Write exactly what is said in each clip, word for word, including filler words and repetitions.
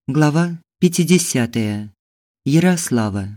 Глава пятидесятая. Ярослава.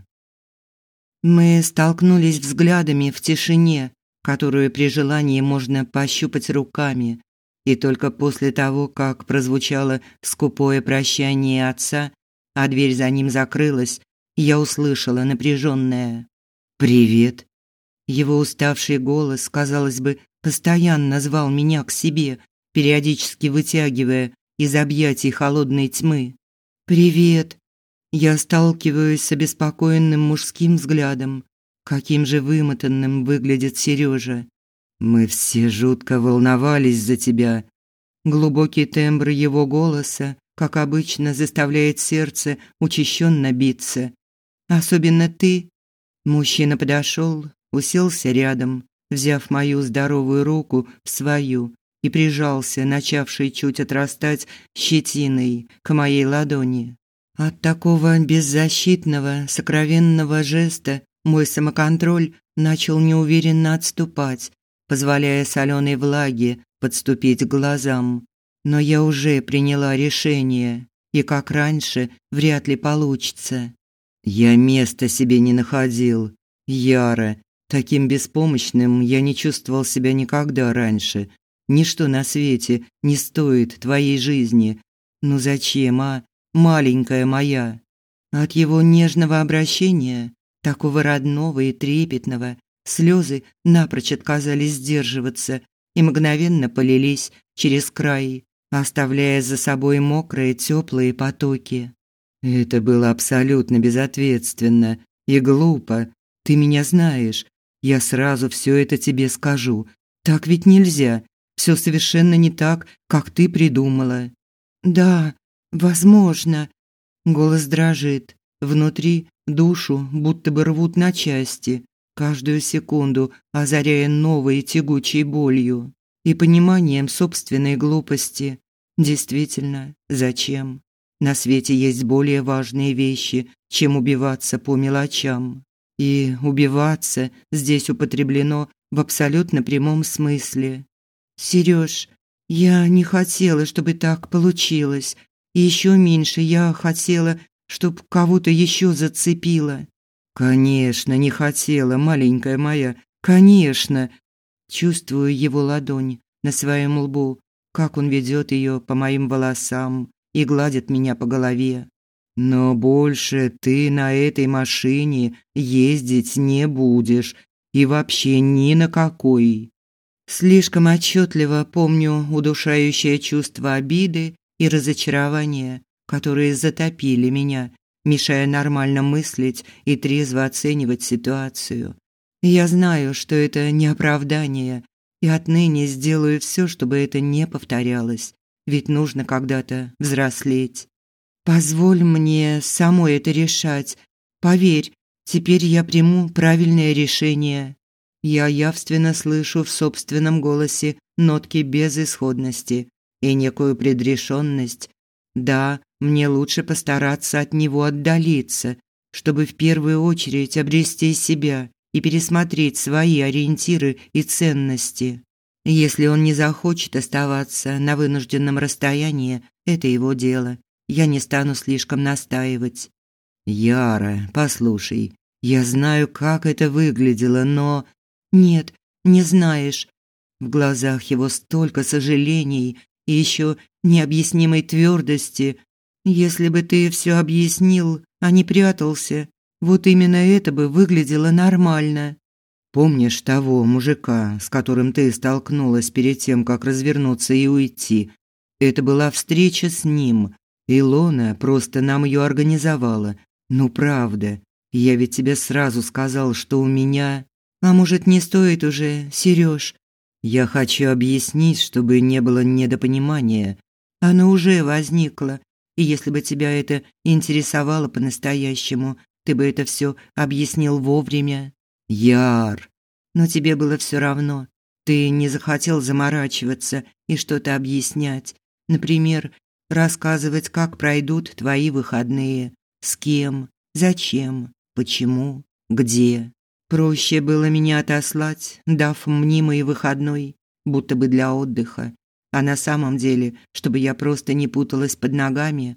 Мы столкнулись взглядами в тишине, которую при желании можно пощупать руками, и только после того, как прозвучало скупое прощание отца, а дверь за ним закрылась, я услышала напряженное «Привет». Его уставший голос, казалось бы, постоянно звал меня к себе, периодически вытягивая из объятий холодной тьмы. «Привет!» Я сталкиваюсь с обеспокоенным мужским взглядом. Каким же вымотанным выглядит Сережа. «Мы все жутко волновались за тебя». Глубокий тембр его голоса, как обычно, заставляет сердце учащенно биться. «Особенно ты». Мужчина подошел, уселся рядом, взяв мою здоровую руку в свою, и прижался, начавший чуть отрастать щетиной, к моей ладони. От такого беззащитного, сокровенного жеста мой самоконтроль начал неуверенно отступать, позволяя соленой влаге подступить к глазам. Но я уже приняла решение, и, как раньше, вряд ли получится. Я места себе не находил. Яра, таким беспомощным я не чувствовал себя никогда раньше. Ничто на свете не стоит твоей жизни. Ну зачем, а, маленькая моя?» От его нежного обращения, такого родного и трепетного, слезы напрочь отказались сдерживаться и мгновенно полились через край, оставляя за собой мокрые теплые потоки. «Это было абсолютно безответственно и глупо. Ты меня знаешь. Я сразу все это тебе скажу. Так ведь нельзя. Все совершенно не так, как ты придумала». «Да, возможно». Голос дрожит. Внутри душу будто бы рвут на части, каждую секунду озаряя новой тягучей болью и пониманием собственной глупости. Действительно, зачем? На свете есть более важные вещи, чем убиваться по мелочам. И убиваться здесь употреблено в абсолютно прямом смысле. «Серёж, я не хотела, чтобы так получилось. И ещё меньше я хотела, чтоб кого-то ещё зацепило». «Конечно, не хотела, маленькая моя, конечно». Чувствую его ладонь на своем лбу, как он ведёт её по моим волосам и гладит меня по голове. «Но больше ты на этой машине ездить не будешь, и вообще ни на какой». Слишком отчетливо помню удушающее чувство обиды и разочарования, которые затопили меня, мешая нормально мыслить и трезво оценивать ситуацию. Я знаю, что это не оправдание, и отныне сделаю все, чтобы это не повторялось, ведь нужно когда-то взрослеть. Позволь мне самой это решать. Поверь, теперь я приму правильное решение. Я явственно слышу в собственном голосе нотки безысходности и некую предрешенность. Да, мне лучше постараться от него отдалиться, чтобы в первую очередь обрести себя и пересмотреть свои ориентиры и ценности. Если он не захочет оставаться на вынужденном расстоянии, это его дело. Я не стану слишком настаивать. «Яра, послушай, я знаю, как это выглядело, но...» «Нет, не знаешь». В глазах его столько сожалений и еще необъяснимой твердости. «Если бы ты все объяснил, а не прятался, вот именно это бы выглядело нормально». «Помнишь того мужика, с которым ты столкнулась перед тем, как развернуться и уйти? Это была встреча с ним. Илона просто нам ее организовала. Ну правда, я ведь тебе сразу сказал, что у меня...» «А может, не стоит уже, Серёж?» «Я хочу объяснить, чтобы не было недопонимания». «Оно уже возникло, и если бы тебя это интересовало по-настоящему, ты бы это все объяснил вовремя». «Яр!» «Но тебе было все равно. Ты не захотел заморачиваться и что-то объяснять. Например, рассказывать, как пройдут твои выходные, с кем, зачем, почему, где». Проще было меня отослать, дав мнимый выходной, будто бы для отдыха, а на самом деле, чтобы я просто не путалась под ногами.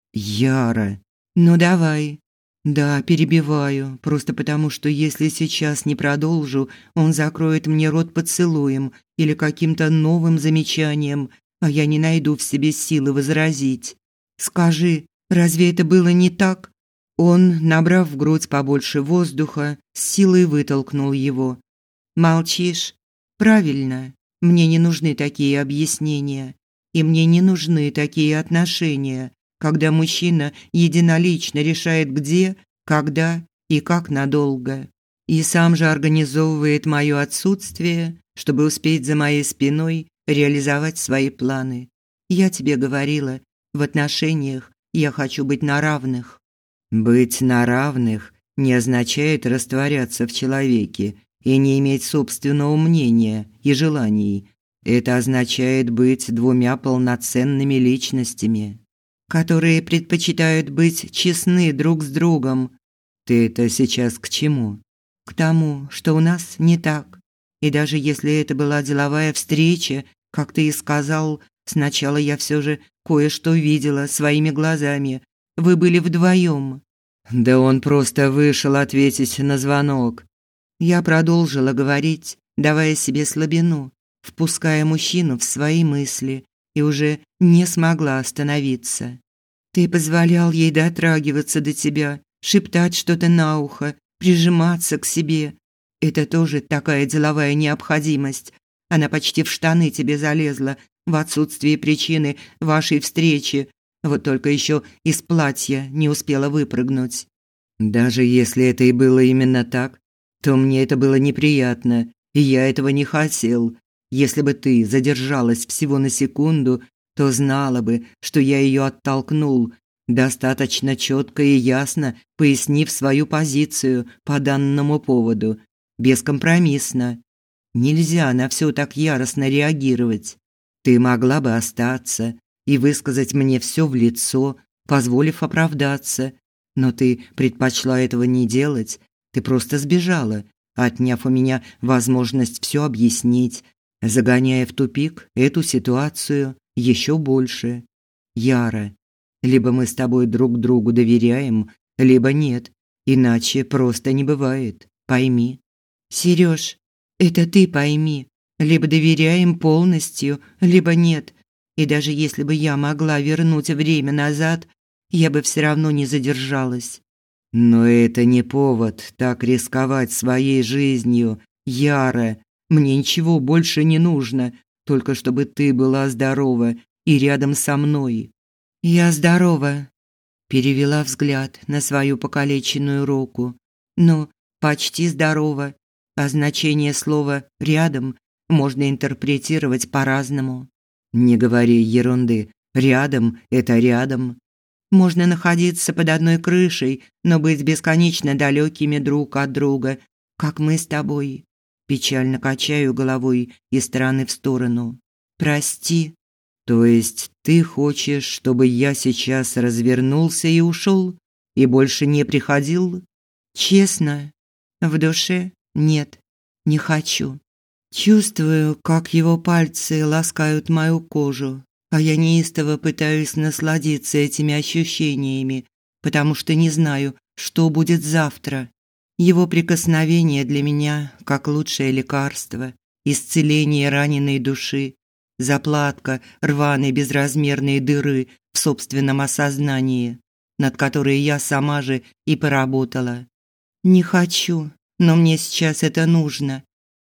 Яра, ну давай. Да, перебиваю, просто потому что если сейчас не продолжу, он закроет мне рот поцелуем или каким-то новым замечанием, а я не найду в себе силы возразить. Скажи, разве это было не так? Он, набрав в грудь побольше воздуха, с силой вытолкнул его. Молчишь? Правильно. Мне не нужны такие объяснения, и мне не нужны такие отношения, когда мужчина единолично решает, где, когда и как надолго, и сам же организовывает моё отсутствие, чтобы успеть за моей спиной реализовать свои планы. Я тебе говорила, в отношениях я хочу быть на равных. Быть на равных не означает растворяться в человеке и не иметь собственного мнения и желаний. Это означает быть двумя полноценными личностями, которые предпочитают быть честны друг с другом. Ты это сейчас к чему? К тому, что у нас не так. И даже если это была деловая встреча, как ты и сказал, сначала я все же кое-что видела своими глазами. Вы были вдвоем. Да он просто вышел ответить на звонок. Я продолжила говорить, давая себе слабину, впуская мужчину в свои мысли, и уже не смогла остановиться. Ты позволял ей дотрагиваться до тебя, шептать что-то на ухо, прижиматься к себе. Это тоже такая деловая необходимость. Она почти в штаны тебе залезла в отсутствие причины вашей встречи. Вот только еще из платья не успела выпрыгнуть. Даже если это и было именно так, то мне это было неприятно, и я этого не хотел. Если бы ты задержалась всего на секунду, то знала бы, что я ее оттолкнул, достаточно четко и ясно пояснив свою позицию по данному поводу, бескомпромиссно. Нельзя на все так яростно реагировать. Ты могла бы остаться и высказать мне все в лицо, позволив оправдаться, но ты предпочла этого не делать. Ты просто сбежала, отняв у меня возможность все объяснить, загоняя в тупик эту ситуацию еще больше. Яра, либо мы с тобой друг другу доверяем, либо нет, иначе просто не бывает, пойми. Серёж, это ты пойми, либо доверяем полностью, либо нет. И даже если бы я могла вернуть время назад, я бы все равно не задержалась. Но это не повод так рисковать своей жизнью, Яра. Мне ничего больше не нужно, только чтобы ты была здорова и рядом со мной. Я здорова, перевела взгляд на свою покалеченную руку. Ну, почти здорова. А значение слова «рядом» можно интерпретировать по-разному. Не говори ерунды. Рядом – это рядом. Можно находиться под одной крышей, но быть бесконечно далекими друг от друга, как мы с тобой. Печально качаю головой из стороны в сторону. Прости. То есть ты хочешь, чтобы я сейчас развернулся и ушел, и больше не приходил? Честно, в душе нет, не хочу. Чувствую, как его пальцы ласкают мою кожу. А я неистово пытаюсь насладиться этими ощущениями, потому что не знаю, что будет завтра. Его прикосновение для меня как лучшее лекарство, исцеление раненой души, заплатка рваной безразмерной дыры в собственном осознании, над которой я сама же и поработала. Не хочу, но мне сейчас это нужно.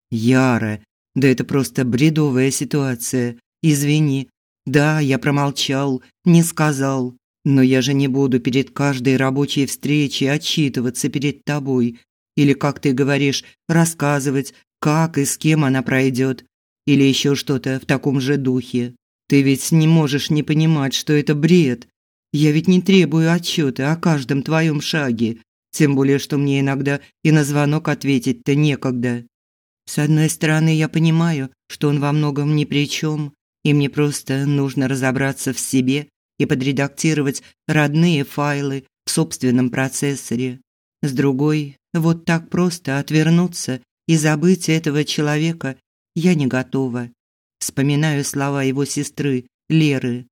Яра, да это просто бредовая ситуация. Извини. Да, я промолчал, не сказал, но я же не буду перед каждой рабочей встречей отчитываться перед тобой или, как ты говоришь, рассказывать, как и с кем она пройдет, или еще что-то в таком же духе. Ты ведь не можешь не понимать, что это бред. Я ведь не требую отчета о каждом твоем шаге, тем более, что мне иногда и на звонок ответить-то некогда. С одной стороны, я понимаю, что он во многом ни при чем, и мне просто нужно разобраться в себе и подредактировать родные файлы в собственном процессоре. С другой, вот так просто отвернуться и забыть этого человека я не готова. Вспоминаю слова его сестры Леры.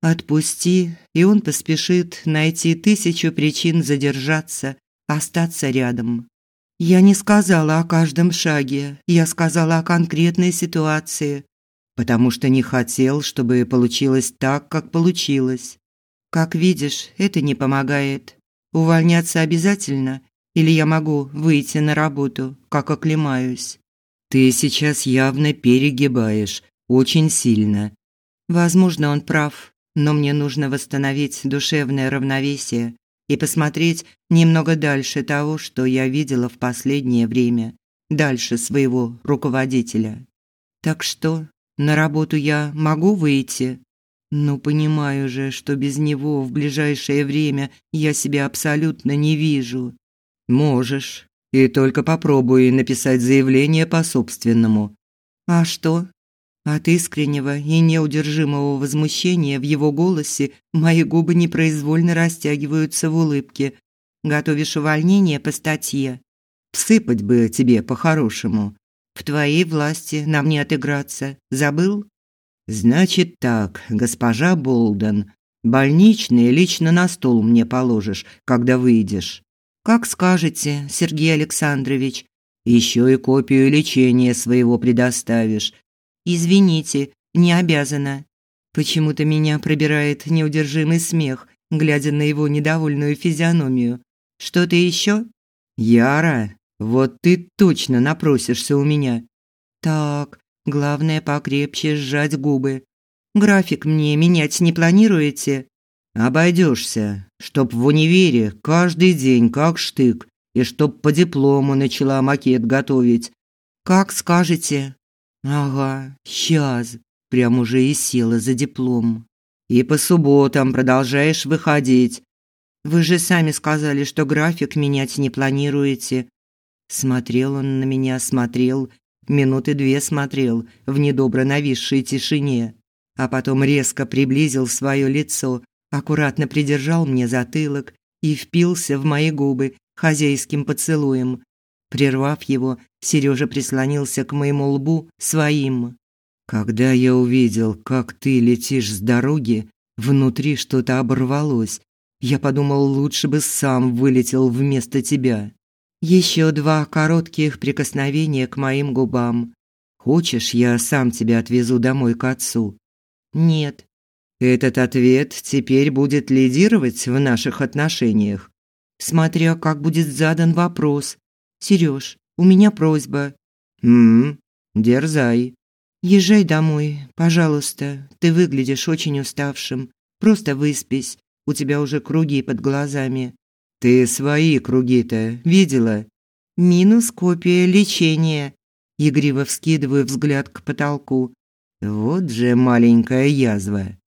Отпусти, и он поспешит найти тысячу причин задержаться, остаться рядом. Я не сказала о каждом шаге, я сказала о конкретной ситуации, потому что не хотел, чтобы получилось так, как получилось. Как видишь, это не помогает. Увольняться обязательно, или я могу выйти на работу, как оклемаюсь? Ты сейчас явно перегибаешь, очень сильно. Возможно, он прав. Но мне нужно восстановить душевное равновесие и посмотреть немного дальше того, что я видела в последнее время, дальше своего руководителя. Так что, на работу я могу выйти? Ну, понимаю же, что без него в ближайшее время я себя абсолютно не вижу. Можешь, и только попробуй написать заявление по собственному. А что? От искреннего и неудержимого возмущения в его голосе мои губы непроизвольно растягиваются в улыбке. Готовишь увольнение по статье? Всыпать бы тебе по-хорошему. В твоей власти нам не отыграться. Забыл? Значит так, госпожа Болден, больничные лично на стол мне положишь, когда выйдешь. Как скажете, Сергей Александрович. Еще и копию лечения своего предоставишь. Извините, не обязана. Почему-то меня пробирает неудержимый смех, глядя на его недовольную физиономию. Что-то еще? Яра, вот ты точно напросишься у меня. Так, главное покрепче сжать губы. График мне менять не планируете? Обойдешься, чтоб в универе каждый день как штык, и чтоб по диплому начала макет готовить. Как скажете. Ага, сейчас. Прям уже и села за диплом. И по субботам продолжаешь выходить. Вы же сами сказали, что график менять не планируете. Смотрел он на меня, смотрел, минуты две смотрел в недобро нависшей тишине, а потом резко приблизил свое лицо, аккуратно придержал мне затылок и впился в мои губы хозяйским поцелуем. Прервав его, Сережа прислонился к моему лбу своим. Когда я увидел, как ты летишь с дороги, внутри что-то оборвалось. Я подумал, лучше бы сам вылетел вместо тебя. Еще два коротких прикосновения к моим губам. Хочешь, я сам тебя отвезу домой к отцу? Нет. Этот ответ теперь будет лидировать в наших отношениях, смотря как будет задан вопрос. Серёж, у меня просьба. М, дерзай. Езжай домой, пожалуйста. Ты выглядишь очень уставшим. Просто выспись. У тебя уже круги под глазами. Ты свои круги-то видела? Минус копия лечения. Игриво вскидываю взгляд к потолку. Вот же маленькая язва.